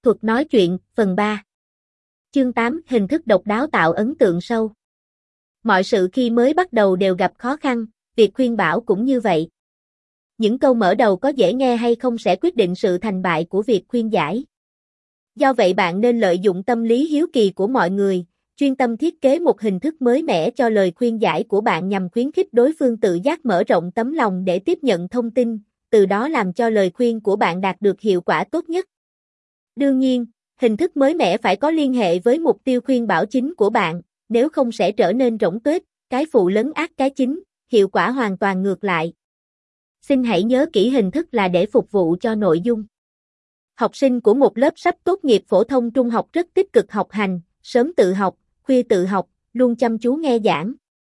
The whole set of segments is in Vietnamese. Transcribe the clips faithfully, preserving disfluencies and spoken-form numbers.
thuật nói chuyện, phần ba. Chương tám, hình thức độc đáo tạo ấn tượng sâu. Mọi sự khi mới bắt đầu đều gặp khó khăn, việc khuyên bảo cũng như vậy. Những câu mở đầu có dễ nghe hay không sẽ quyết định sự thành bại của việc khuyên giải. Do vậy bạn nên lợi dụng tâm lý hiếu kỳ của mọi người, chuyên tâm thiết kế một hình thức mới mẻ cho lời khuyên giải của bạn nhằm khuyến khích đối phương tự giác mở rộng tấm lòng để tiếp nhận thông tin, từ đó làm cho lời khuyên của bạn đạt được hiệu quả tốt nhất. Đương nhiên, hình thức mới mẻ phải có liên hệ với mục tiêu khuyên bảo chính của bạn, nếu không sẽ trở nên rỗng tuếch, cái phụ lấn át cái chính, hiệu quả hoàn toàn ngược lại. Xin hãy nhớ kỹ hình thức là để phục vụ cho nội dung. Học sinh của một lớp sắp tốt nghiệp phổ thông trung học rất tích cực học hành, sớm tự học, khuya tự học, luôn chăm chú nghe giảng.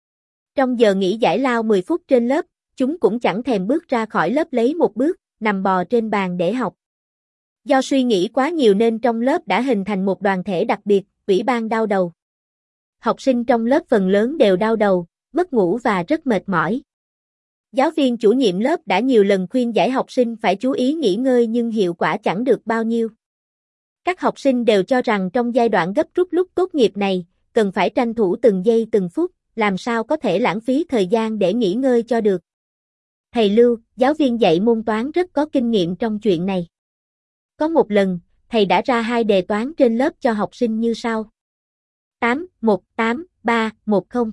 Trong giờ nghỉ giải lao mười phút trên lớp, chúng cũng chẳng thèm bước ra khỏi lớp lấy một bước, nằm bò trên bàn để học. Do suy nghĩ quá nhiều nên trong lớp đã hình thành một đoàn thể đặc biệt, ủy ban đau đầu. Học sinh trong lớp phần lớn đều đau đầu, mất ngủ và rất mệt mỏi. Giáo viên chủ nhiệm lớp đã nhiều lần khuyên giải học sinh phải chú ý nghỉ ngơi nhưng hiệu quả chẳng được bao nhiêu. Các học sinh đều cho rằng trong giai đoạn gấp rút lúc tốt nghiệp này, cần phải tranh thủ từng giây từng phút, làm sao có thể lãng phí thời gian để nghỉ ngơi cho được. Thầy Lưu, giáo viên dạy môn toán rất có kinh nghiệm trong chuyện này. Có một lần, thầy đã ra hai đề toán trên lớp cho học sinh như sau. tám, một, tám, ba, một không.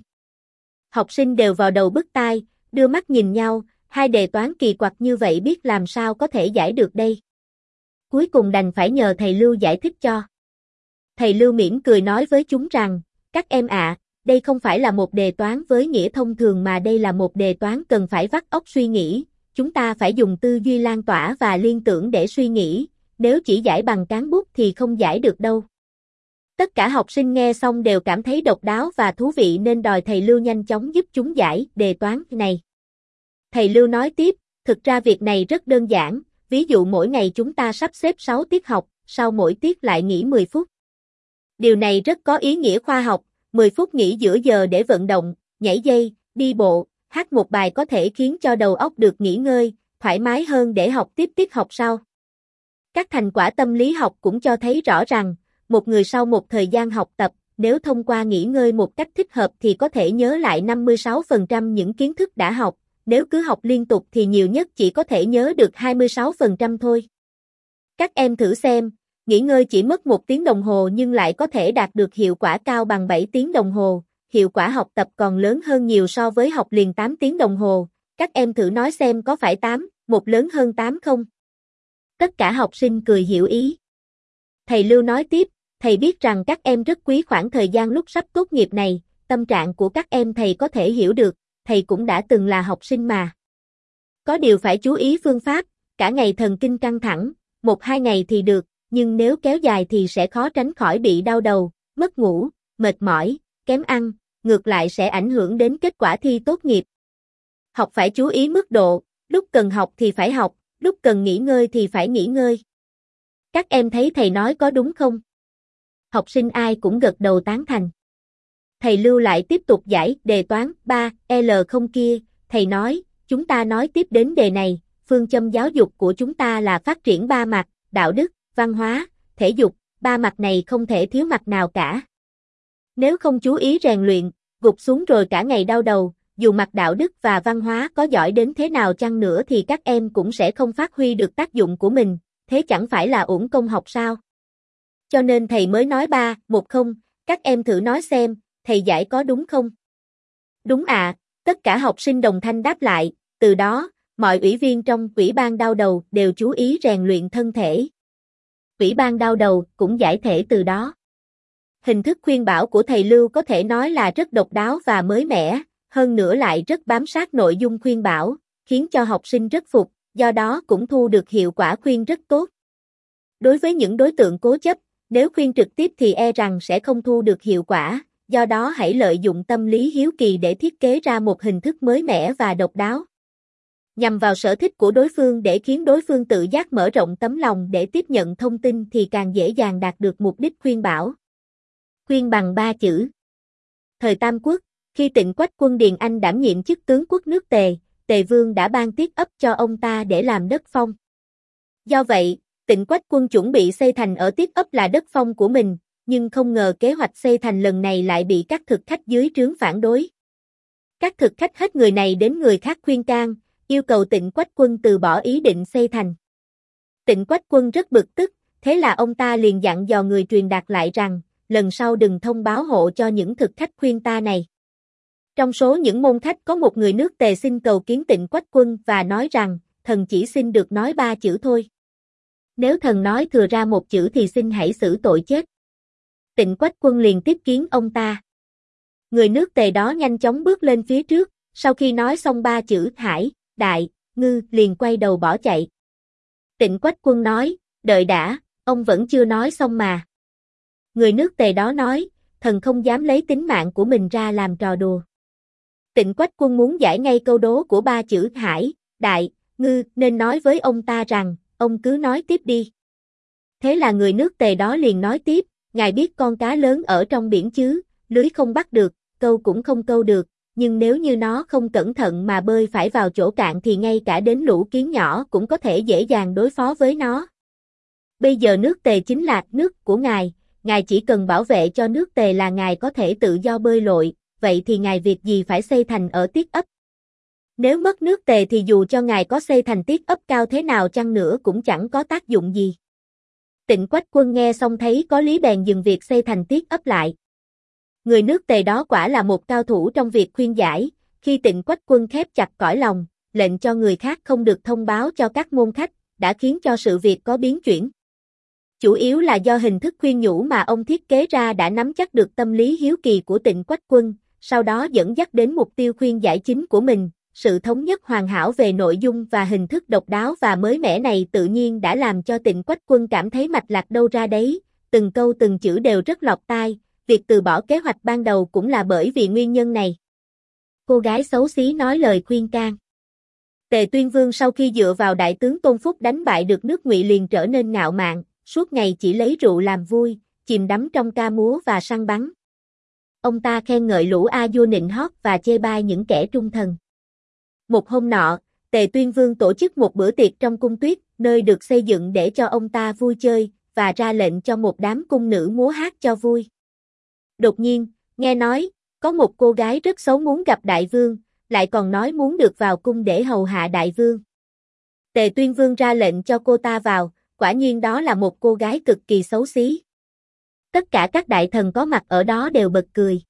Học sinh đều vào đầu bứt tai, đưa mắt nhìn nhau, hai đề toán kỳ quặc như vậy biết làm sao có thể giải được đây. Cuối cùng đành phải nhờ thầy Lưu giải thích cho. Thầy Lưu mỉm cười nói với chúng rằng, các em ạ, đây không phải là một đề toán với nghĩa thông thường mà đây là một đề toán cần phải vắt óc suy nghĩ, chúng ta phải dùng tư duy lan tỏa và liên tưởng để suy nghĩ, nếu chỉ giải bằng cán bút thì không giải được đâu. Tất cả học sinh nghe xong đều cảm thấy độc đáo và thú vị nên đòi thầy Lưu nhanh chóng giúp chúng giải đề toán này. Thầy Lưu nói tiếp, thực ra việc này rất đơn giản, ví dụ mỗi ngày chúng ta sắp xếp sáu tiết học, sau mỗi tiết lại nghỉ mười phút. Điều này rất có ý nghĩa khoa học, mười phút nghỉ giữa giờ để vận động, nhảy dây, đi bộ, hát một bài có thể khiến cho đầu óc được nghỉ ngơi, thoải mái hơn để học tiếp tiết học sau. Các thành quả tâm lý học cũng cho thấy rõ rằng, một người sau một thời gian học tập, nếu thông qua nghỉ ngơi một cách thích hợp thì có thể nhớ lại năm mươi sáu phần trăm những kiến thức đã học, nếu cứ học liên tục thì nhiều nhất chỉ có thể nhớ được hai mươi sáu phần trăm thôi. Các em thử xem, nghỉ ngơi chỉ mất một tiếng đồng hồ nhưng lại có thể đạt được hiệu quả cao bằng bảy tiếng đồng hồ, hiệu quả học tập còn lớn hơn nhiều so với học liền tám tiếng đồng hồ, các em thử nói xem có phải tám, một lớn hơn tám không? Tất cả học sinh cười hiểu ý. Thầy Lưu nói tiếp, thầy biết rằng các em rất quý khoảng thời gian lúc sắp tốt nghiệp này, tâm trạng của các em thầy có thể hiểu được, thầy cũng đã từng là học sinh mà. Có điều phải chú ý phương pháp, cả ngày thần kinh căng thẳng, một hai ngày thì được, nhưng nếu kéo dài thì sẽ khó tránh khỏi bị đau đầu, mất ngủ, mệt mỏi, kém ăn, ngược lại sẽ ảnh hưởng đến kết quả thi tốt nghiệp. Học phải chú ý mức độ, lúc cần học thì phải học, lúc cần nghỉ ngơi thì phải nghỉ ngơi. Các em thấy thầy nói có đúng không? Học sinh ai cũng gật đầu tán thành. Thầy Lưu lại tiếp tục giải đề toán ba L không kia, thầy nói, chúng ta nói tiếp đến đề này, phương châm giáo dục của chúng ta là phát triển ba mặt, đạo đức, văn hóa, thể dục, ba mặt này không thể thiếu mặt nào cả. Nếu không chú ý rèn luyện, gục xuống rồi cả ngày đau đầu, dù mặt đạo đức và văn hóa có giỏi đến thế nào chăng nữa thì các em cũng sẽ không phát huy được tác dụng của mình, thế chẳng phải là uổng công học sao? Cho nên thầy mới nói ba, một không, các em thử nói xem, thầy giải có đúng không? Đúng ạ, à, tất cả học sinh đồng thanh đáp lại, từ đó, mọi ủy viên trong ủy ban đau đầu đều chú ý rèn luyện thân thể. Ủy ban đau đầu cũng giải thể từ đó. Hình thức khuyên bảo của thầy Lưu có thể nói là rất độc đáo và mới mẻ, hơn nữa lại rất bám sát nội dung khuyên bảo, khiến cho học sinh rất phục, do đó cũng thu được hiệu quả khuyên rất tốt. Đối với những đối tượng cố chấp, nếu khuyên trực tiếp thì e rằng sẽ không thu được hiệu quả, do đó hãy lợi dụng tâm lý hiếu kỳ để thiết kế ra một hình thức mới mẻ và độc đáo. Nhằm vào sở thích của đối phương để khiến đối phương tự giác mở rộng tấm lòng để tiếp nhận thông tin thì càng dễ dàng đạt được mục đích khuyên bảo. Khuyên bằng ba chữ. Thời Tam Quốc, khi Tịnh Quách quân Điền Anh đảm nhiệm chức tướng quốc nước Tề, Tề Vương đã ban tiết ấp cho ông ta để làm đất phong. Do vậy, Tịnh Quách Quân chuẩn bị xây thành ở Tiết Ấp là đất phong của mình, nhưng không ngờ kế hoạch xây thành lần này lại bị các thực khách dưới trướng phản đối. Các thực khách hết người này đến người khác khuyên can, yêu cầu Tịnh Quách Quân từ bỏ ý định xây thành. Tịnh Quách Quân rất bực tức, thế là ông ta liền dặn dò người truyền đạt lại rằng, lần sau đừng thông báo hộ cho những thực khách khuyên ta này. Trong số những môn khách có một người nước Tề xin cầu kiến Tịnh Quách Quân và nói rằng, thần chỉ xin được nói ba chữ thôi. Nếu thần nói thừa ra một chữ thì xin hãy xử tội chết. Tịnh Quách Quân liền tiếp kiến ông ta. Người nước Tề đó nhanh chóng bước lên phía trước, sau khi nói xong ba chữ Hải, Đại, Ngư liền quay đầu bỏ chạy. Tịnh Quách Quân nói, đợi đã, ông vẫn chưa nói xong mà. Người nước Tề đó nói, thần không dám lấy tính mạng của mình ra làm trò đùa. Tịnh Quách Quân muốn giải ngay câu đố của ba chữ Hải, Đại, Ngư nên nói với ông ta rằng, ông cứ nói tiếp đi. Thế là người nước Tề đó liền nói tiếp, ngài biết con cá lớn ở trong biển chứ, lưới không bắt được, câu cũng không câu được, nhưng nếu như nó không cẩn thận mà bơi phải vào chỗ cạn thì ngay cả đến lũ kiến nhỏ cũng có thể dễ dàng đối phó với nó. Bây giờ nước Tề chính là nước của ngài, ngài chỉ cần bảo vệ cho nước Tề là ngài có thể tự do bơi lội, vậy thì ngài việc gì phải xây thành ở Tiết Ấp? Nếu mất nước Tề thì dù cho ngài có xây thành Tiết Ấp cao thế nào chăng nữa cũng chẳng có tác dụng gì. Tịnh Quách Quân nghe xong thấy có lý bèn dừng việc xây thành Tiết Ấp lại. Người nước Tề đó quả là một cao thủ trong việc khuyên giải, khi Tịnh Quách Quân khép chặt cõi lòng, lệnh cho người khác không được thông báo cho các môn khách, đã khiến cho sự việc có biến chuyển. Chủ yếu là do hình thức khuyên nhủ mà ông thiết kế ra đã nắm chắc được tâm lý hiếu kỳ của Tịnh Quách Quân, sau đó dẫn dắt đến mục tiêu khuyên giải chính của mình. Sự thống nhất hoàn hảo về nội dung và hình thức độc đáo và mới mẻ này tự nhiên đã làm cho Tịnh Quách Quân cảm thấy mạch lạc đâu ra đấy, từng câu từng chữ đều rất lọt tai, việc từ bỏ kế hoạch ban đầu cũng là bởi vì nguyên nhân này. Cô gái xấu xí nói lời khuyên can. Tề Tuyên Vương sau khi dựa vào đại tướng Tôn Phúc đánh bại được nước Ngụy liền trở nên ngạo mạn, suốt ngày chỉ lấy rượu làm vui, chìm đắm trong ca múa và săn bắn. Ông ta khen ngợi lũ a vua nịnh hót và chê bai những kẻ trung thần. Một hôm nọ, Tề Tuyên Vương tổ chức một bữa tiệc trong cung Tuyết, nơi được xây dựng để cho ông ta vui chơi, và ra lệnh cho một đám cung nữ múa hát cho vui. Đột nhiên, nghe nói, có một cô gái rất xấu muốn gặp đại vương, lại còn nói muốn được vào cung để hầu hạ đại vương. Tề Tuyên Vương ra lệnh cho cô ta vào, quả nhiên đó là một cô gái cực kỳ xấu xí. Tất cả các đại thần có mặt ở đó đều bật cười.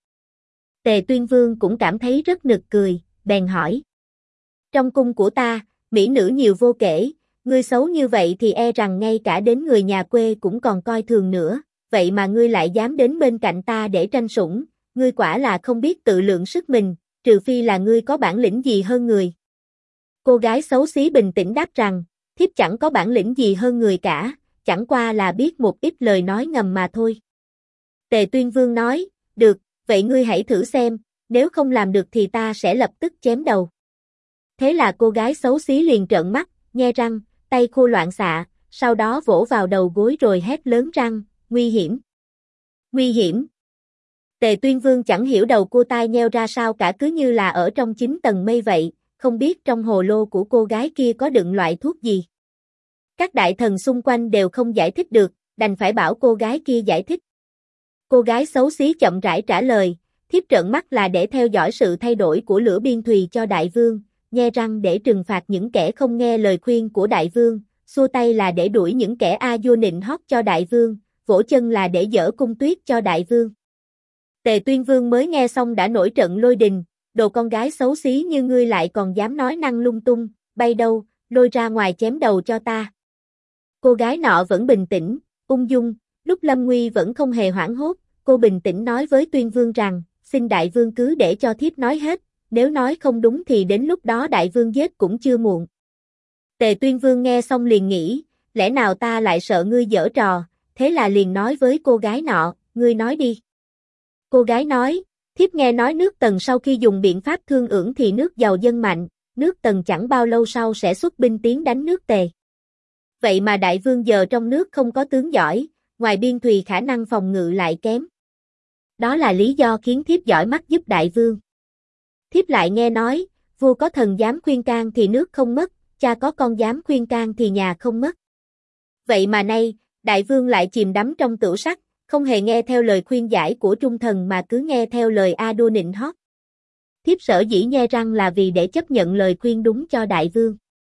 Tề Tuyên Vương cũng cảm thấy rất nực cười, bèn hỏi. Trong cung của ta, mỹ nữ nhiều vô kể, ngươi xấu như vậy thì e rằng ngay cả đến người nhà quê cũng còn coi thường nữa, vậy mà ngươi lại dám đến bên cạnh ta để tranh sủng, ngươi quả là không biết tự lượng sức mình, trừ phi là ngươi có bản lĩnh gì hơn người. Cô gái xấu xí bình tĩnh đáp rằng, thiếp chẳng có bản lĩnh gì hơn người cả, chẳng qua là biết một ít lời nói ngầm mà thôi. Tề Tuyên Vương nói, được, vậy ngươi hãy thử xem, nếu không làm được thì ta sẽ lập tức chém đầu. Thế là cô gái xấu xí liền trợn mắt, nhe răng, tay khô loạn xạ, sau đó vỗ vào đầu gối rồi hét lớn răng, nguy hiểm. Nguy hiểm. Tề Tuyên Vương chẳng hiểu đầu cô tai nheo ra sao cả, cứ như là ở trong chín tầng mây vậy, không biết trong hồ lô của cô gái kia có đựng loại thuốc gì. Các đại thần xung quanh đều không giải thích được, đành phải bảo cô gái kia giải thích. Cô gái xấu xí chậm rãi trả lời, thiếp trợn mắt là để theo dõi sự thay đổi của lửa biên thùy cho đại vương, nhe răng để trừng phạt những kẻ không nghe lời khuyên của đại vương, xua tay là để đuổi những kẻ a vua nịnh hót cho đại vương, vỗ chân là để dỡ cung Tuyết cho đại vương. Tề Tuyên Vương mới nghe xong đã nổi trận lôi đình, đồ con gái xấu xí như ngươi lại còn dám nói năng lung tung, bay đâu, lôi ra ngoài chém đầu cho ta. Cô gái nọ vẫn bình tĩnh, ung dung, lúc lâm nguy vẫn không hề hoảng hốt, cô bình tĩnh nói với Tuyên Vương rằng, xin đại vương cứ để cho thiếp nói hết, nếu nói không đúng thì đến lúc đó đại vương giết cũng chưa muộn. Tề Tuyên Vương nghe xong liền nghĩ, lẽ nào ta lại sợ ngươi giở trò, thế là liền nói với cô gái nọ, ngươi nói đi. Cô gái nói, thiếp nghe nói nước Tần sau khi dùng biện pháp thương ưởng thì nước giàu dân mạnh, nước Tần chẳng bao lâu sau sẽ xuất binh tiến đánh nước Tề. Vậy mà đại vương giờ trong nước không có tướng giỏi, ngoài biên thùy khả năng phòng ngự lại kém. Đó là lý do khiến thiếp giỏi mắt giúp đại vương. Thiếp lại nghe nói, vua có thần dám khuyên can thì nước không mất, cha có con dám khuyên can thì nhà không mất. Vậy mà nay, đại vương lại chìm đắm trong tửu sắc, không hề nghe theo lời khuyên giải của trung thần mà cứ nghe theo lời A Đua nịnh hót. Thiếp sở dĩ nhe răng là vì để chấp nhận lời khuyên đúng cho đại vương.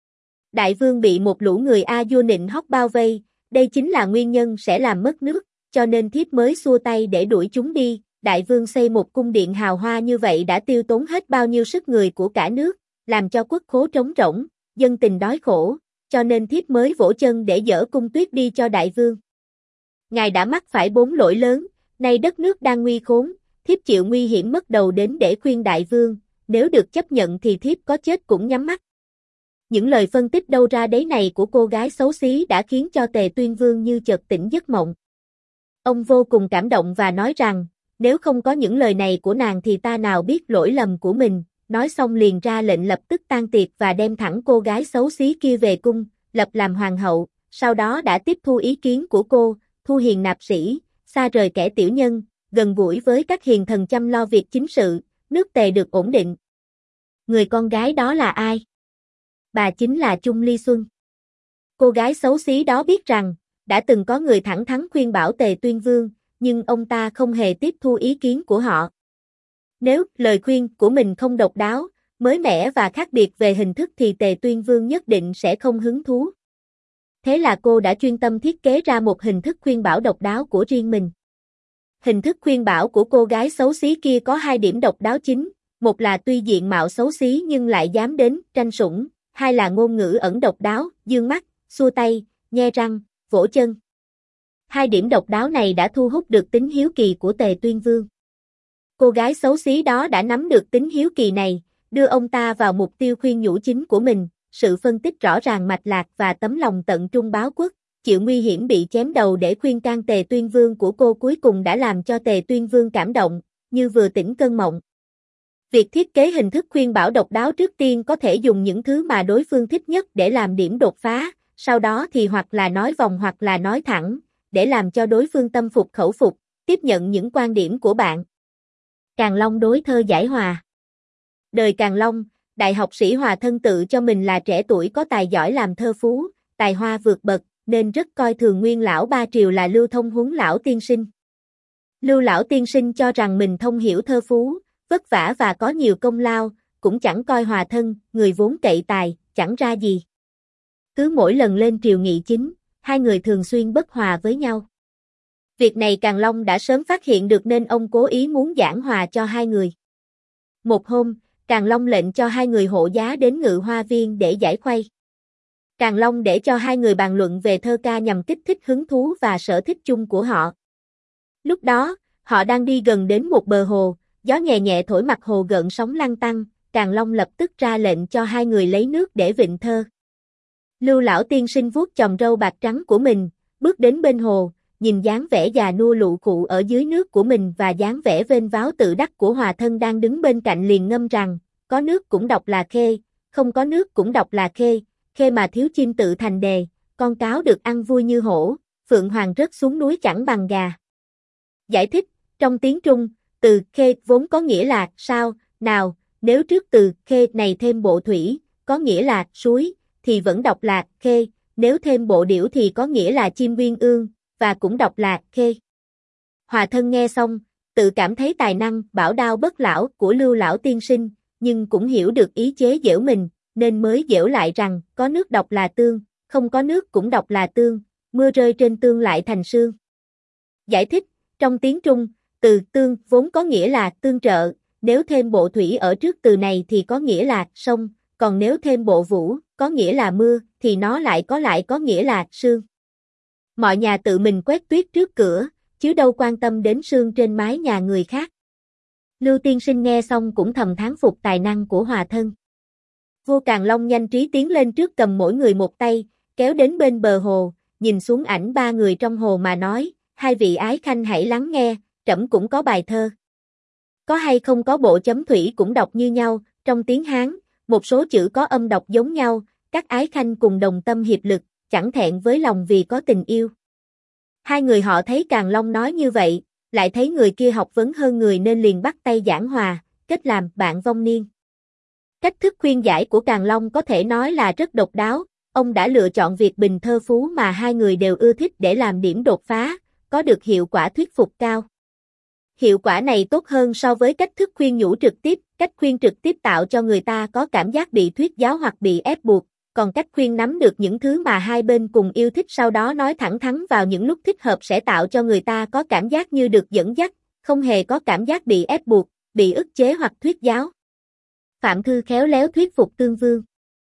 Đại vương bị một lũ người A Dua nịnh hót bao vây, đây chính là nguyên nhân sẽ làm mất nước, cho nên thiếp mới xua tay để đuổi chúng đi. Đại vương xây một cung điện hào hoa như vậy đã tiêu tốn hết bao nhiêu sức người của cả nước, làm cho quốc khố trống rỗng, dân tình đói khổ, cho nên thiếp mới vỗ chân để dỡ cung tuyết đi cho đại vương. Ngài đã mắc phải bốn lỗi lớn, nay đất nước đang nguy khốn, thiếp chịu nguy hiểm mất đầu đến để khuyên đại vương, nếu được chấp nhận thì thiếp có chết cũng nhắm mắt. Những lời phân tích đâu ra đấy này của cô gái xấu xí đã khiến cho Tề Tuyên Vương như chợt tỉnh giấc mộng. Ông vô cùng cảm động và nói rằng, nếu không có những lời này của nàng thì ta nào biết lỗi lầm của mình, nói xong liền ra lệnh lập tức tan tiệc và đem thẳng cô gái xấu xí kia về cung, lập làm hoàng hậu, sau đó đã tiếp thu ý kiến của cô, thu hiền nạp sĩ, xa rời kẻ tiểu nhân, gần gũi với các hiền thần chăm lo việc chính sự, nước Tề được ổn định. Người con gái đó là ai? Bà chính là Chung Ly Xuân. Cô gái xấu xí đó biết rằng, đã từng có người thẳng thắn khuyên bảo Tề Tuyên Vương, nhưng ông ta không hề tiếp thu ý kiến của họ. Nếu lời khuyên của mình không độc đáo, mới mẻ và khác biệt về hình thức thì Tề Tuyên Vương nhất định sẽ không hứng thú. Thế là cô đã chuyên tâm thiết kế ra một hình thức khuyên bảo độc đáo của riêng mình. Hình thức khuyên bảo của cô gái xấu xí kia có hai điểm độc đáo chính, một là tuy diện mạo xấu xí nhưng lại dám đến tranh sủng, hai là ngôn ngữ ẩn độc đáo, dương mắt, xua tay, nhe răng, vỗ chân. Hai điểm độc đáo này đã thu hút được tính hiếu kỳ của Tề Tuyên Vương. Cô gái xấu xí đó đã nắm được tính hiếu kỳ này, đưa ông ta vào mục tiêu khuyên nhủ chính của mình, sự phân tích rõ ràng mạch lạc và tấm lòng tận trung báo quốc, chịu nguy hiểm bị chém đầu để khuyên can Tề Tuyên Vương của cô cuối cùng đã làm cho Tề Tuyên Vương cảm động, như vừa tỉnh cơn mộng. Việc thiết kế hình thức khuyên bảo độc đáo trước tiên có thể dùng những thứ mà đối phương thích nhất để làm điểm đột phá, sau đó thì hoặc là nói vòng hoặc là nói thẳng, để làm cho đối phương tâm phục khẩu phục, tiếp nhận những quan điểm của bạn. Càn Long đối thơ giải hòa. Đời Càn Long, đại học sĩ Hòa Thân tự cho mình là trẻ tuổi có tài giỏi làm thơ phú, tài hoa vượt bậc, nên rất coi thường nguyên lão ba triều là Lưu Thông Huấn lão tiên sinh. Lưu lão tiên sinh cho rằng mình thông hiểu thơ phú, vất vả và có nhiều công lao, cũng chẳng coi Hòa Thân, người vốn cậy tài, chẳng ra gì. Cứ mỗi lần lên triều nghị chính, hai người thường xuyên bất hòa với nhau. Việc này Càn Long đã sớm phát hiện được nên ông cố ý muốn giảng hòa cho hai người. Một hôm, Càn Long lệnh cho hai người hộ giá đến Ngự Hoa Viên để giải khuây. Càn Long để cho hai người bàn luận về thơ ca nhằm kích thích hứng thú và sở thích chung của họ. Lúc đó, họ đang đi gần đến một bờ hồ, gió nhẹ nhẹ thổi mặt hồ gợn sóng lăn tăn, Càn Long lập tức ra lệnh cho hai người lấy nước để vịn thơ. Lưu lão tiên sinh vuốt chòm râu bạc trắng của mình, bước đến bên hồ, nhìn dáng vẻ già nua lụ khụ ở dưới nước của mình và dáng vẻ vênh váo tự đắc của Hòa Thân đang đứng bên cạnh liền ngâm rằng, có nước cũng đọc là khê, không có nước cũng đọc là khê, khê mà thiếu chim tự thành đề, con cáo được ăn vui như hổ, phượng hoàng rớt xuống núi chẳng bằng gà. Giải thích, trong tiếng Trung, từ khê vốn có nghĩa là sao, nào, nếu trước từ khê này thêm bộ thủy, có nghĩa là suối, thì vẫn đọc là khê, nếu thêm bộ điểu thì có nghĩa là chim uyên ương, và cũng đọc là khê. Hòa Thân nghe xong, tự cảm thấy tài năng bảo đao bất lão của Lưu lão tiên sinh, nhưng cũng hiểu được ý chế giễu mình, nên mới giễu lại rằng, có nước đọc là tương, không có nước cũng đọc là tương, mưa rơi trên tương lại thành sương. Giải thích, trong tiếng Trung, từ tương vốn có nghĩa là tương trợ, nếu thêm bộ thủy ở trước từ này thì có nghĩa là sông, còn nếu thêm bộ vũ, có nghĩa là mưa, thì nó lại có lại có nghĩa là sương. Mọi nhà tự mình quét tuyết trước cửa, chứ đâu quan tâm đến sương trên mái nhà người khác. Lưu tiên sinh nghe xong cũng thầm thán phục tài năng của Hòa Thân. Vua Càn Long nhanh trí tiến lên trước cầm mỗi người một tay, kéo đến bên bờ hồ, nhìn xuống ảnh ba người trong hồ mà nói, hai vị ái khanh hãy lắng nghe, trẫm cũng có bài thơ. Có hay không có bộ chấm thủy cũng đọc như nhau, trong tiếng Hán, một số chữ có âm đọc giống nhau, các ái khanh cùng đồng tâm hiệp lực, chẳng thẹn với lòng vì có tình yêu. Hai người họ thấy Càn Long nói như vậy, lại thấy người kia học vấn hơn người nên liền bắt tay giảng hòa, kết làm bạn vong niên. Cách thức khuyên giải của Càn Long có thể nói là rất độc đáo, ông đã lựa chọn việc bình thơ phú mà hai người đều ưa thích để làm điểm đột phá, có được hiệu quả thuyết phục cao. Hiệu quả này tốt hơn so với cách thức khuyên nhủ trực tiếp, cách khuyên trực tiếp tạo cho người ta có cảm giác bị thuyết giáo hoặc bị ép buộc, còn cách khuyên nắm được những thứ mà hai bên cùng yêu thích sau đó nói thẳng thắn vào những lúc thích hợp sẽ tạo cho người ta có cảm giác như được dẫn dắt, không hề có cảm giác bị ép buộc, bị ức chế hoặc thuyết giáo. Phạm Thư khéo léo thuyết phục Tương Vương.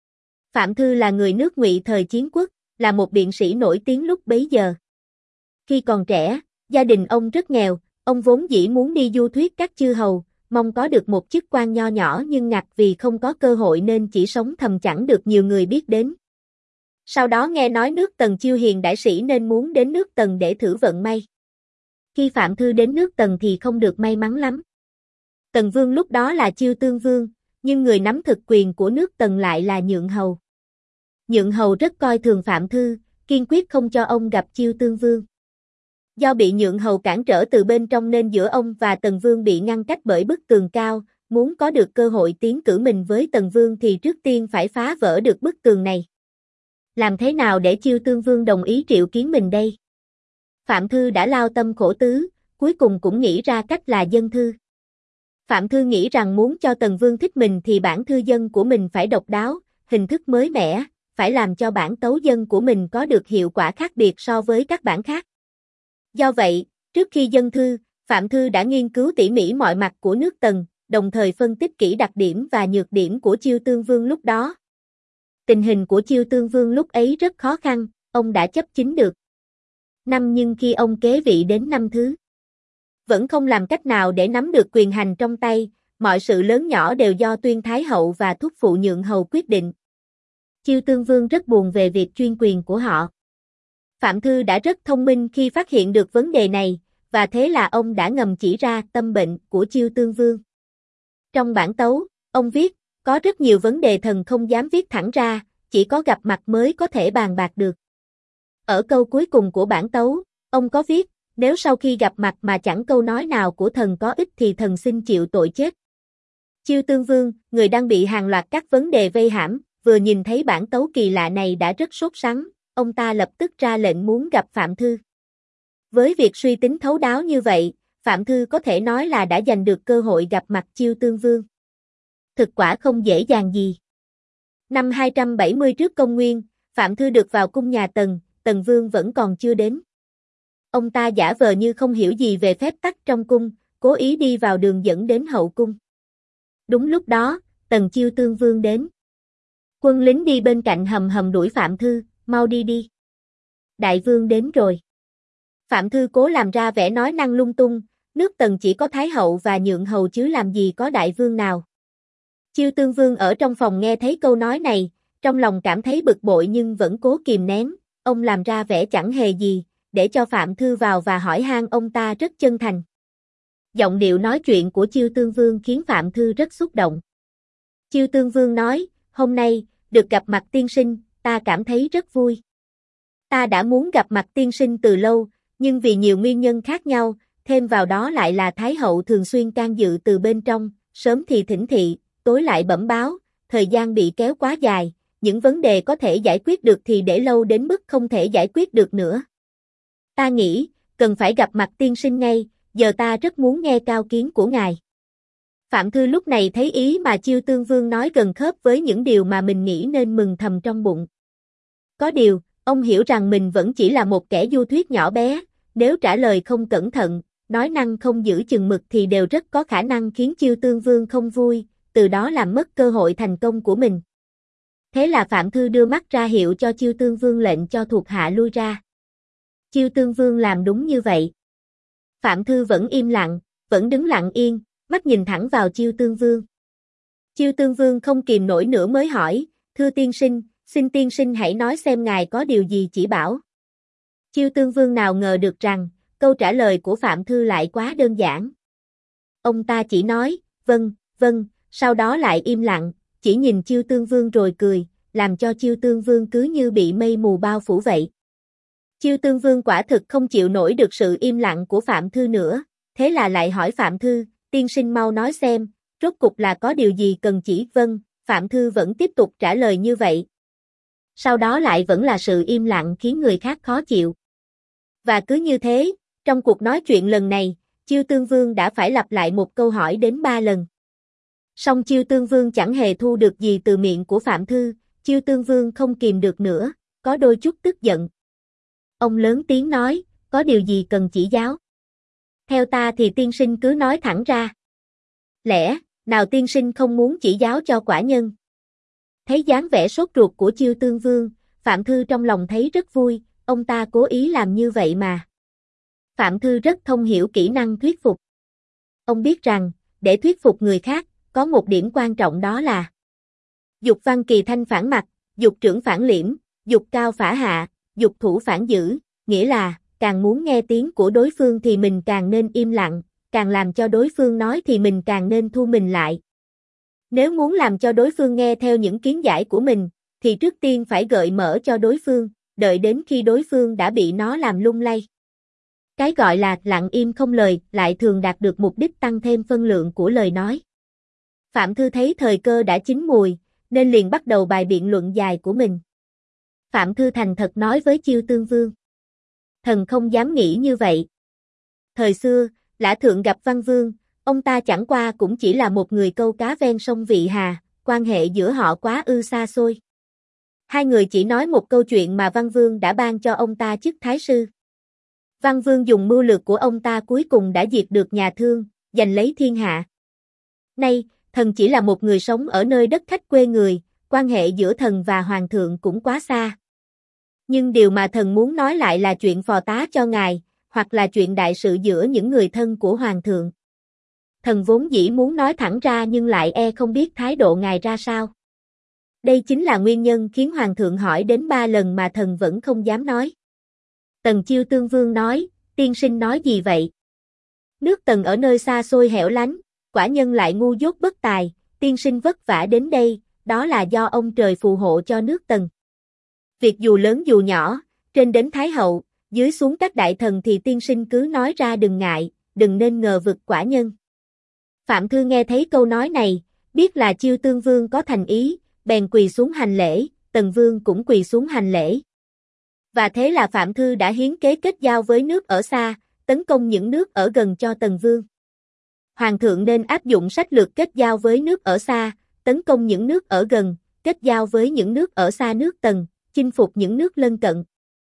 Phạm Thư là người nước Ngụy thời chiến quốc, là một biện sĩ nổi tiếng lúc bấy giờ. Khi còn trẻ, gia đình ông rất nghèo, ông vốn dĩ muốn đi du thuyết các chư hầu, mong có được một chức quan nho nhỏ nhưng ngặt vì không có cơ hội nên chỉ sống thầm chẳng được nhiều người biết đến. Sau đó nghe nói nước Tần chiêu hiền đại sĩ nên muốn đến nước Tần để thử vận may. Khi Phạm Thư đến nước Tần thì không được may mắn lắm. Tần Vương lúc đó là Chiêu Tương Vương, nhưng người nắm thực quyền của nước Tần lại là Nhượng Hầu. Nhượng Hầu rất coi thường Phạm Thư, kiên quyết không cho ông gặp Chiêu Tương Vương. Do bị Nhượng Hầu cản trở từ bên trong nên giữa ông và Tần Vương bị ngăn cách bởi bức tường cao, muốn có được cơ hội tiến cử mình với Tần Vương thì trước tiên phải phá vỡ được bức tường này. Làm thế nào để Chiêu Tương Vương đồng ý triệu kiến mình đây? Phạm Thư đã lao tâm khổ tứ, cuối cùng cũng nghĩ ra cách là dâng thư. Phạm Thư nghĩ rằng muốn cho Tần Vương thích mình thì bản thư dân của mình phải độc đáo, hình thức mới mẻ, phải làm cho bản tấu dân của mình có được hiệu quả khác biệt so với các bản khác. Do vậy, trước khi dâng thư, Phạm Thư đã nghiên cứu tỉ mỉ mọi mặt của nước Tần, đồng thời phân tích kỹ đặc điểm và nhược điểm của Chiêu Tương Vương lúc đó. Tình hình của Chiêu Tương Vương lúc ấy rất khó khăn, ông đã chấp chính được năm nhưng khi ông kế vị đến năm thứ, vẫn không làm cách nào để nắm được quyền hành trong tay, mọi sự lớn nhỏ đều do Tuyên Thái Hậu và thúc phụ Nhượng Hầu quyết định. Chiêu Tương Vương rất buồn về việc chuyên quyền của họ. Phạm Thư đã rất thông minh khi phát hiện được vấn đề này, và thế là ông đã ngầm chỉ ra tâm bệnh của Chiêu Tương Vương. Trong bản tấu, ông viết, có rất nhiều vấn đề thần không dám viết thẳng ra, chỉ có gặp mặt mới có thể bàn bạc được. Ở câu cuối cùng của bản tấu, ông có viết, nếu sau khi gặp mặt mà chẳng câu nói nào của thần có ích thì thần xin chịu tội chết. Chiêu Tương Vương, người đang bị hàng loạt các vấn đề vây hãm, vừa nhìn thấy bản tấu kỳ lạ này đã rất sốt sắng, ông ta lập tức ra lệnh muốn gặp Phạm Thư. Với việc suy tính thấu đáo như vậy, Phạm Thư có thể nói là đã giành được cơ hội gặp mặt Chiêu Tương Vương. Thực quả không dễ dàng gì. Năm hai trăm bảy mươi trước công nguyên, Phạm Thư được vào cung nhà Tần, Tần Vương vẫn còn chưa đến. Ông ta giả vờ như không hiểu gì về phép tắc trong cung, cố ý đi vào đường dẫn đến hậu cung. Đúng lúc đó, Tần Chiêu Tương Vương đến. Quân lính đi bên cạnh hầm hầm đuổi Phạm Thư, mau đi đi. Đại vương đến rồi. Phạm Thư cố làm ra vẻ nói năng lung tung, nước Tần chỉ có Thái Hậu và Nhượng Hầu chứ làm gì có đại vương nào. Chiêu Tương Vương ở trong phòng nghe thấy câu nói này, trong lòng cảm thấy bực bội nhưng vẫn cố kìm nén, ông làm ra vẻ chẳng hề gì, để cho Phạm Thư vào và hỏi han ông ta rất chân thành. Giọng điệu nói chuyện của Chiêu Tương Vương khiến Phạm Thư rất xúc động. Chiêu Tương Vương nói, hôm nay, được gặp mặt tiên sinh, ta cảm thấy rất vui. Ta đã muốn gặp mặt tiên sinh từ lâu, nhưng vì nhiều nguyên nhân khác nhau, thêm vào đó lại là Thái Hậu thường xuyên can dự từ bên trong, sớm thì thỉnh thị, tối lại bẩm báo, thời gian bị kéo quá dài, những vấn đề có thể giải quyết được thì để lâu đến mức không thể giải quyết được nữa. Ta nghĩ, cần phải gặp mặt tiên sinh ngay, giờ ta rất muốn nghe cao kiến của ngài. Phạm Thư lúc này thấy ý mà Chiêu Tương Vương nói gần khớp với những điều mà mình nghĩ nên mừng thầm trong bụng. Có điều, ông hiểu rằng mình vẫn chỉ là một kẻ du thuyết nhỏ bé, nếu trả lời không cẩn thận, nói năng không giữ chừng mực thì đều rất có khả năng khiến Chiêu Tương Vương không vui, từ đó làm mất cơ hội thành công của mình. Thế là Phạm Thư đưa mắt ra hiệu cho Chiêu Tương Vương lệnh cho thuộc hạ lui ra. Chiêu Tương Vương làm đúng như vậy. Phạm Thư vẫn im lặng, vẫn đứng lặng yên, mắt nhìn thẳng vào Chiêu Tương Vương. Chiêu Tương Vương không kìm nổi nữa mới hỏi, thưa tiên sinh, xin tiên sinh hãy nói xem ngài có điều gì chỉ bảo. Chiêu Tương Vương nào ngờ được rằng, câu trả lời của Phạm Thư lại quá đơn giản. Ông ta chỉ nói, vâng, vâng, sau đó lại im lặng, chỉ nhìn Chiêu Tương Vương rồi cười, làm cho Chiêu Tương Vương cứ như bị mây mù bao phủ vậy. Chiêu Tương Vương quả thực không chịu nổi được sự im lặng của Phạm Thư nữa, thế là lại hỏi Phạm Thư, tiên sinh mau nói xem, rốt cục là có điều gì cần chỉ. Vâng, Phạm Thư vẫn tiếp tục trả lời như vậy. sau đó lại vẫn là sự im lặng khiến người khác khó chịu. Và cứ như thế, trong cuộc nói chuyện lần này, Chiêu Tương Vương đã phải lặp lại một câu hỏi đến ba lần. Song Chiêu Tương Vương chẳng hề thu được gì từ miệng của Phạm Thư, Chiêu Tương Vương không kìm được nữa, có đôi chút tức giận. Ông lớn tiếng nói, có điều gì cần chỉ giáo? Theo ta thì tiên sinh cứ nói thẳng ra. Lẽ, nào tiên sinh không muốn chỉ giáo cho quả nhân? Thấy dáng vẻ sốt ruột của Chiêu Tương Vương, Phạm Thư trong lòng thấy rất vui, ông ta cố ý làm như vậy mà. Phạm Thư rất thông hiểu kỹ năng thuyết phục. Ông biết rằng, để thuyết phục người khác, có một điểm quan trọng đó là dục văn kỳ thanh phản mặt, dục trưởng phản liễm, dục cao phả hạ, dục thủ phản giữ, nghĩa là, càng muốn nghe tiếng của đối phương thì mình càng nên im lặng, càng làm cho đối phương nói thì mình càng nên thu mình lại. Nếu muốn làm cho đối phương nghe theo những kiến giải của mình, thì trước tiên phải gợi mở cho đối phương, đợi đến khi đối phương đã bị nó làm lung lay. Cái gọi là lặng im không lời lại thường đạt được mục đích tăng thêm phân lượng của lời nói. Phạm Thư thấy thời cơ đã chín mùi, nên liền bắt đầu bài biện luận dài của mình. Phạm Thư thành thật nói với Chiêu Tương Vương. Thần không dám nghĩ như vậy. Thời xưa, Lã Thượng gặp Văn Vương, ông ta chẳng qua cũng chỉ là một người câu cá ven sông Vị Hà, quan hệ giữa họ quá ư xa xôi. Hai người chỉ nói một câu chuyện mà Văn Vương đã ban cho ông ta chức thái sư. Văn Vương dùng mưu lược của ông ta cuối cùng đã diệt được nhà Thương, giành lấy thiên hạ. Nay, thần chỉ là một người sống ở nơi đất khách quê người, quan hệ giữa thần và hoàng thượng cũng quá xa. Nhưng điều mà thần muốn nói lại là chuyện phò tá cho ngài, hoặc là chuyện đại sự giữa những người thân của hoàng thượng. Thần vốn dĩ muốn nói thẳng ra nhưng lại e không biết thái độ ngài ra sao. Đây chính là nguyên nhân khiến hoàng thượng hỏi đến ba lần mà thần vẫn không dám nói. Tần Chiêu Tương Vương nói, tiên sinh nói gì vậy? Nước Tần ở nơi xa xôi hẻo lánh, quả nhân lại ngu dốt bất tài, tiên sinh vất vả đến đây, đó là do ông trời phù hộ cho nước Tần. Việc dù lớn dù nhỏ, trên đến Thái Hậu, dưới xuống các đại thần thì tiên sinh cứ nói ra đừng ngại, đừng nên ngờ vực quả nhân. Phạm Thư nghe thấy câu nói này, biết là Chiêu Tương Vương có thành ý, bèn quỳ xuống hành lễ, Tần Vương cũng quỳ xuống hành lễ. Và thế là Phạm Thư đã hiến kế kết giao với nước ở xa, tấn công những nước ở gần cho Tần Vương. Hoàng thượng nên áp dụng sách lược kết giao với nước ở xa, tấn công những nước ở gần, kết giao với những nước ở xa nước Tần, chinh phục những nước lân cận.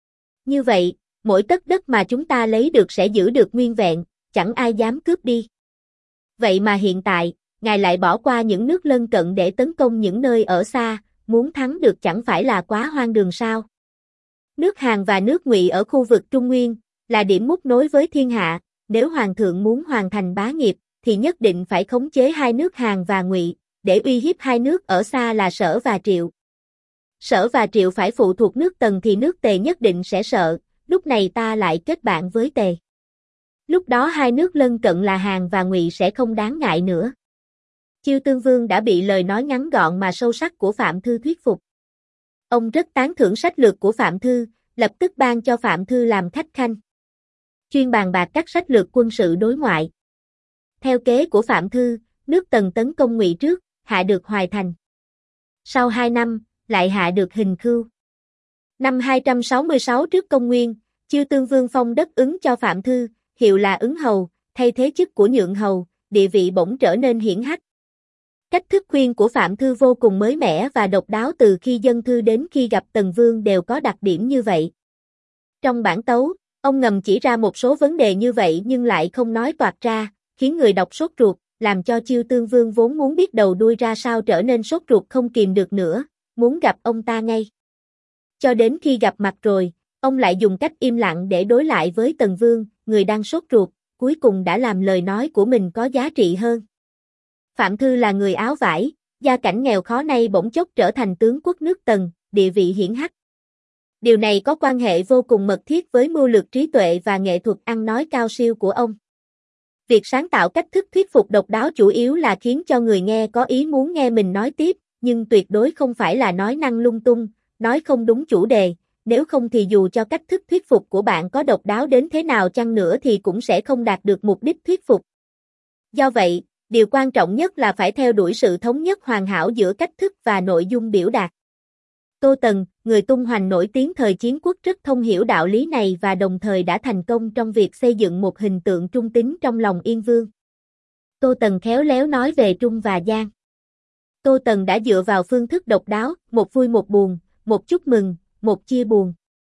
Như vậy, mỗi tấc đất mà chúng ta lấy được sẽ giữ được nguyên vẹn, chẳng ai dám cướp đi. Vậy mà hiện tại, ngài lại bỏ qua những nước lân cận để tấn công những nơi ở xa, muốn thắng được chẳng phải là quá hoang đường sao? Nước Hàn và nước Ngụy ở khu vực Trung Nguyên là điểm mút nối với thiên hạ, nếu hoàng thượng muốn hoàn thành bá nghiệp thì nhất định phải khống chế hai nước Hàn và Ngụy, để uy hiếp hai nước ở xa là Sở và Triệu. Sở và Triệu phải phụ thuộc nước Tần thì nước Tề nhất định sẽ sợ, lúc này ta lại kết bạn với Tề. Lúc đó hai nước lân cận là Hàn và Ngụy sẽ không đáng ngại nữa. Chiêu Tương Vương đã bị lời nói ngắn gọn mà sâu sắc của Phạm Thư thuyết phục. Ông rất tán thưởng sách lược của Phạm Thư, lập tức ban cho Phạm Thư làm khách khanh. Chuyên bàn bạc các sách lược quân sự đối ngoại. Theo kế của Phạm Thư, nước Tần tấn công Ngụy trước, hạ được Hoài Thành. Sau hai năm, lại hạ được Hình Khưu. Năm hai trăm sáu mươi sáu trước công nguyên, Chiêu Tương Vương phong đất Ứng cho Phạm Thư, hiệu là Ứng Hầu, thay thế chức của Nhượng Hầu, địa vị bỗng trở nên hiển hách. Cách thức khuyên của Phạm Thư vô cùng mới mẻ và độc đáo, từ khi dâng thư đến khi gặp Tần Vương đều có đặc điểm như vậy. Trong bản tấu, ông ngầm chỉ ra một số vấn đề như vậy nhưng lại không nói toạc ra, khiến người đọc sốt ruột, làm cho Chiêu Tương Vương vốn muốn biết đầu đuôi ra sao trở nên sốt ruột không kìm được nữa, muốn gặp ông ta ngay. Cho đến khi gặp mặt rồi, ông lại dùng cách im lặng để đối lại với Tần Vương, người đang sốt ruột, cuối cùng đã làm lời nói của mình có giá trị hơn. Phạm Thư là người áo vải, gia cảnh nghèo khó nay bỗng chốc trở thành tướng quốc nước Tần, địa vị hiển hách. Điều này có quan hệ vô cùng mật thiết với mưu lược trí tuệ và nghệ thuật ăn nói cao siêu của ông. Việc sáng tạo cách thức thuyết phục độc đáo chủ yếu là khiến cho người nghe có ý muốn nghe mình nói tiếp, nhưng tuyệt đối không phải là nói năng lung tung, nói không đúng chủ đề, nếu không thì dù cho cách thức thuyết phục của bạn có độc đáo đến thế nào chăng nữa thì cũng sẽ không đạt được mục đích thuyết phục. Do vậy, điều quan trọng nhất là phải theo đuổi sự thống nhất hoàn hảo giữa cách thức và nội dung biểu đạt. Tô Tần, người tung hoành nổi tiếng thời chiến quốc rất thông hiểu đạo lý này và đồng thời đã thành công trong việc xây dựng một hình tượng trung tín trong lòng Yên Vương. Tô Tần khéo léo nói về Trung và Giang. Tô Tần đã dựa vào phương thức độc đáo, một vui một buồn, một chúc mừng, một chia buồn.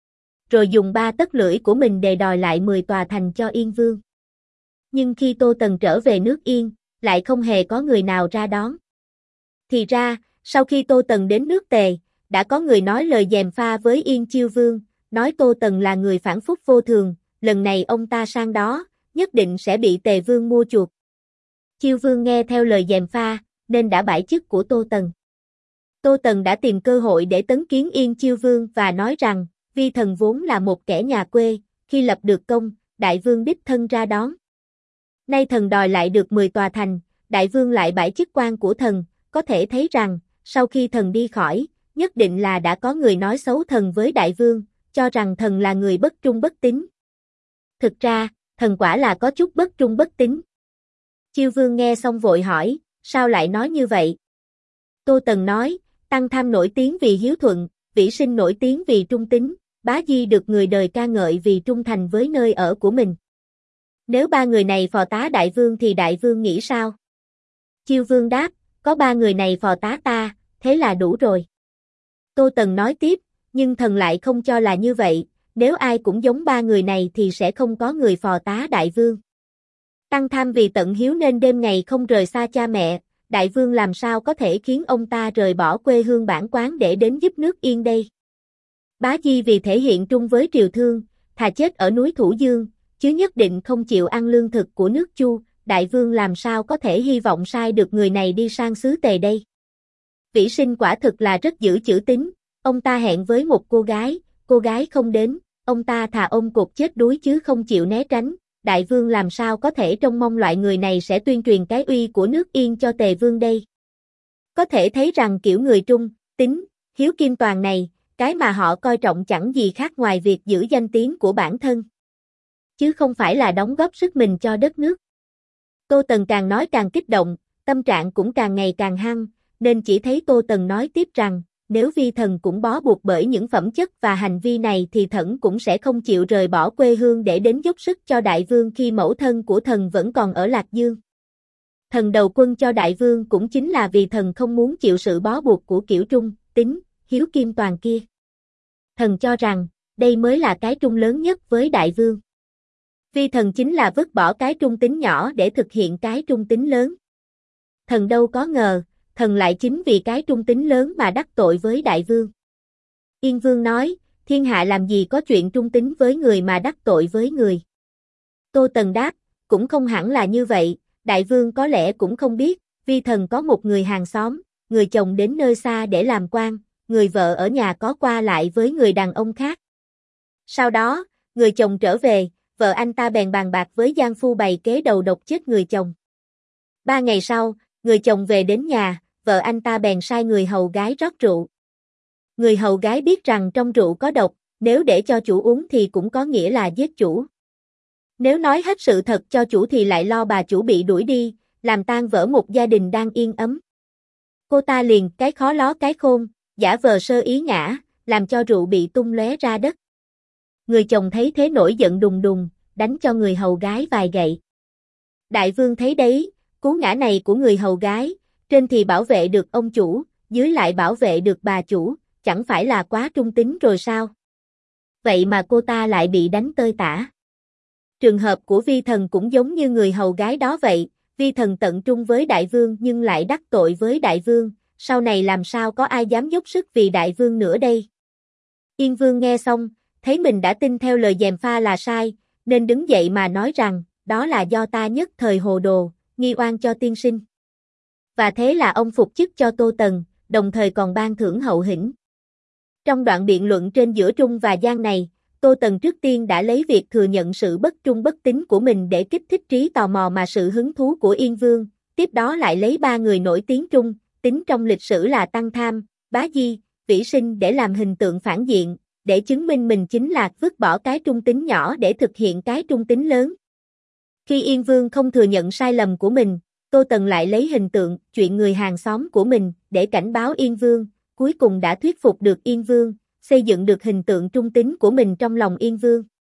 Rồi dùng ba tấc lưỡi của mình để đòi lại mười tòa thành cho Yên Vương. Nhưng khi Tô Tần trở về nước Yên, lại không hề có người nào ra đón. Thì ra, sau khi Tô Tần đến nước Tề, đã có người nói lời gièm pha với Yên Chiêu Vương, nói Tô Tần là người phản phúc vô thường, lần này ông ta sang đó, nhất định sẽ bị Tề Vương mua chuộc. Chiêu Vương nghe theo lời gièm pha, nên đã bãi chức của Tô Tần. Tô Tần đã tìm cơ hội để tấn kiến Yên Chiêu Vương và nói rằng, vi thần vốn là một kẻ nhà quê, khi lập được công, đại vương đích thân ra đón. Nay thần đòi lại được mười tòa thành, đại vương lại bãi chức quan của thần, có thể thấy rằng, sau khi thần đi khỏi, nhất định là đã có người nói xấu thần với đại vương, cho rằng thần là người bất trung bất tín. Thực ra, thần quả là có chút bất trung bất tín. Chiêu Vương nghe xong vội hỏi, sao lại nói như vậy? Tô Tần nói, Tăng Tham nổi tiếng vì hiếu thuận, Vĩ Sinh nổi tiếng vì trung tín, Bá Di được người đời ca ngợi vì trung thành với nơi ở của mình. Nếu ba người này phò tá đại vương thì đại vương nghĩ sao? Chiêu Vương đáp, có ba người này phò tá ta, thế là đủ rồi. Tô Tần nói tiếp, nhưng thần lại không cho là như vậy, nếu ai cũng giống ba người này thì sẽ không có người phò tá đại vương. Tăng Tham vì tận hiếu nên đêm ngày không rời xa cha mẹ, đại vương làm sao có thể khiến ông ta rời bỏ quê hương bản quán để đến giúp nước Yên đây. Bá Di vì thể hiện trung với triều thương, thà chết ở núi Thủ Dương, chứ nhất định không chịu ăn lương thực của nước Chu, đại vương làm sao có thể hy vọng sai được người này đi sang xứ Tề đây. Vĩ Sinh quả thực là rất giữ chữ tín, ông ta hẹn với một cô gái, cô gái không đến, ông ta thà ôm cột chết đuối chứ không chịu né tránh, đại vương làm sao có thể trông mong loại người này sẽ tuyên truyền cái uy của nước Yên cho Tề Vương đây. Có thể thấy rằng kiểu người trung, tín, hiếu kim toàn này, cái mà họ coi trọng chẳng gì khác ngoài việc giữ danh tiếng của bản thân, chứ không phải là đóng góp sức mình cho đất nước. Tô Tần càng nói càng kích động, tâm trạng cũng càng ngày càng hăng, nên chỉ thấy Tô Tần nói tiếp rằng, nếu vi thần cũng bó buộc bởi những phẩm chất và hành vi này thì thần cũng sẽ không chịu rời bỏ quê hương để đến dốc sức cho đại vương khi mẫu thân của thần vẫn còn ở Lạc Dương. Thần đầu quân cho đại vương cũng chính là vì thần không muốn chịu sự bó buộc của kiểu trung, tín, hiếu kim toàn kia. Thần cho rằng, đây mới là cái trung lớn nhất với đại vương. Vi thần chính là vứt bỏ cái trung tín nhỏ để thực hiện cái trung tín lớn. Thần đâu có ngờ, thần lại chính vì cái trung tín lớn mà đắc tội với đại vương. Yên Vương nói, thiên hạ làm gì có chuyện trung tín với người mà đắc tội với người. Tô Tần đáp, cũng không hẳn là như vậy, đại vương có lẽ cũng không biết, vi thần có một người hàng xóm, người chồng đến nơi xa để làm quan, người vợ ở nhà có qua lại với người đàn ông khác. Sau đó, người chồng trở về, vợ anh ta bèn bàn bạc với giang phu bày kế đầu độc chết người chồng. Ba ngày sau, người chồng về đến nhà, vợ anh ta bèn sai người hầu gái rót rượu. Người hầu gái biết rằng trong rượu có độc, nếu để cho chủ uống thì cũng có nghĩa là giết chủ. Nếu nói hết sự thật cho chủ thì lại lo bà chủ bị đuổi đi, làm tan vỡ một gia đình đang yên ấm. Cô ta liền cái khó ló cái khôn, giả vờ sơ ý ngã, làm cho rượu bị tung lóe ra đất. Người chồng thấy thế nổi giận đùng đùng, đánh cho người hầu gái vài gậy. Đại vương thấy đấy, cú ngã này của người hầu gái, trên thì bảo vệ được ông chủ, dưới lại bảo vệ được bà chủ, chẳng phải là quá trung tín rồi sao? Vậy mà cô ta lại bị đánh tơi tả. Trường hợp của vi thần cũng giống như người hầu gái đó vậy, vi thần tận trung với đại vương nhưng lại đắc tội với đại vương, sau này làm sao có ai dám dốc sức vì đại vương nữa đây? Yên Vương nghe xong, thấy mình đã tin theo lời gièm pha là sai, nên đứng dậy mà nói rằng, đó là do ta nhất thời hồ đồ, nghi oan cho tiên sinh. Và thế là ông phục chức cho Tô Tần, đồng thời còn ban thưởng hậu hĩnh. Trong đoạn biện luận trên giữa Trung và Giang này, Tô Tần trước tiên đã lấy việc thừa nhận sự bất trung bất tín của mình để kích thích trí tò mò mà sự hứng thú của Yên Vương, tiếp đó lại lấy ba người nổi tiếng trung, tín trong lịch sử là Tăng Tham, Bá Di, Vĩ Sinh để làm hình tượng phản diện, để chứng minh mình chính là vứt bỏ cái trung tín nhỏ để thực hiện cái trung tín lớn. Khi Yên Vương không thừa nhận sai lầm của mình, Tô Tần lại lấy hình tượng chuyện người hàng xóm của mình để cảnh báo Yên Vương, cuối cùng đã thuyết phục được Yên Vương, xây dựng được hình tượng trung tín của mình trong lòng Yên Vương.